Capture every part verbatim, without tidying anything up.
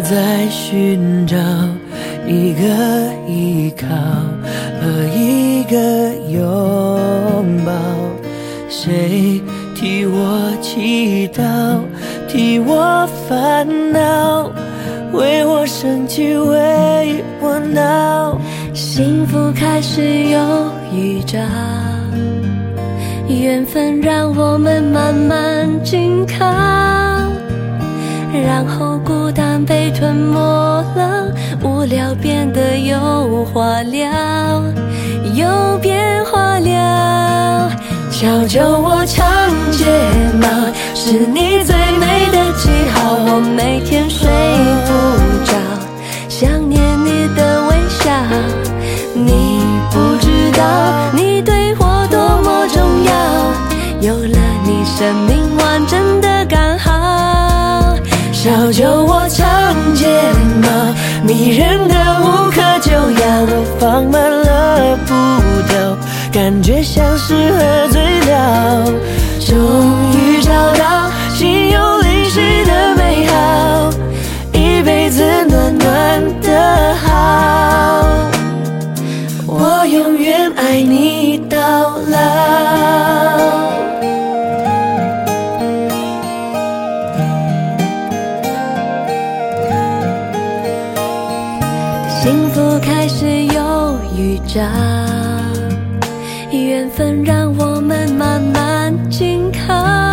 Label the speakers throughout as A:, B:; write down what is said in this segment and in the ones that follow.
A: 在寻找一个依靠和一个拥抱，谁替我祈祷，替我烦恼，为我生气，为我闹。
B: 幸福开始有预兆，缘分让我们慢慢紧靠，然后孤单被吞没了，无聊变得有话聊，有变化了。
A: 悄悄我唱睫毛，是你最美的记号。
B: 我每天睡不着，想念你的微笑。你不知道你对我多么重要，有了你生命完整的刚好。
A: 小酒我唱睫毛，迷人的无可救药，我放慢了步调，感觉像是喝醉了。终于找到心有灵犀的美好，一辈子暖暖的好，我永远爱你到老。
B: 幸福开始有预兆，缘分让我们慢慢紧靠，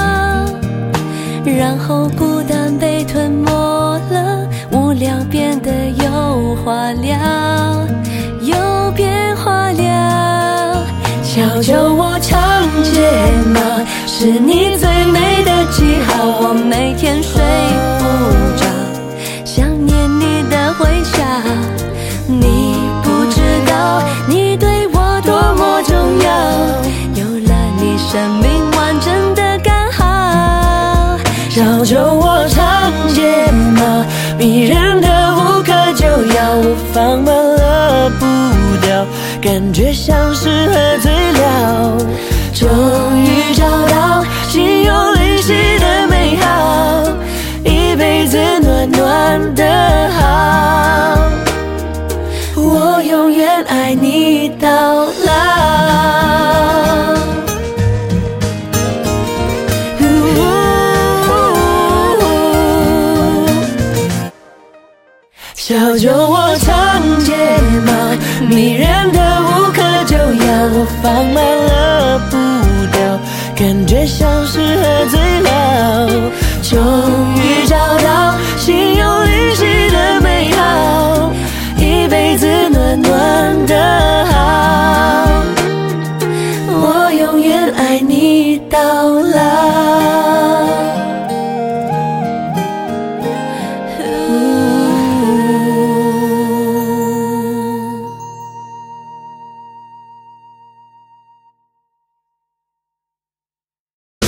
B: 然后孤单被吞没了，无聊变得有话聊，有变化了。
A: 悄悄我唱睫毛，是你最美的记号。
B: 我每天睡不着，想念你的微笑。你不知道你对我多么重要，有了你生命完整的刚好。
A: 小酒我唱睫毛，迷人的无可救药，我放慢了步调，感觉像是喝醉了。终于找到心有灵犀的美好，一辈子暖暖的好，我永远爱你到老。小酒我唱睫毛，迷人的无可救药，我放慢了步调，感觉像是喝醉了。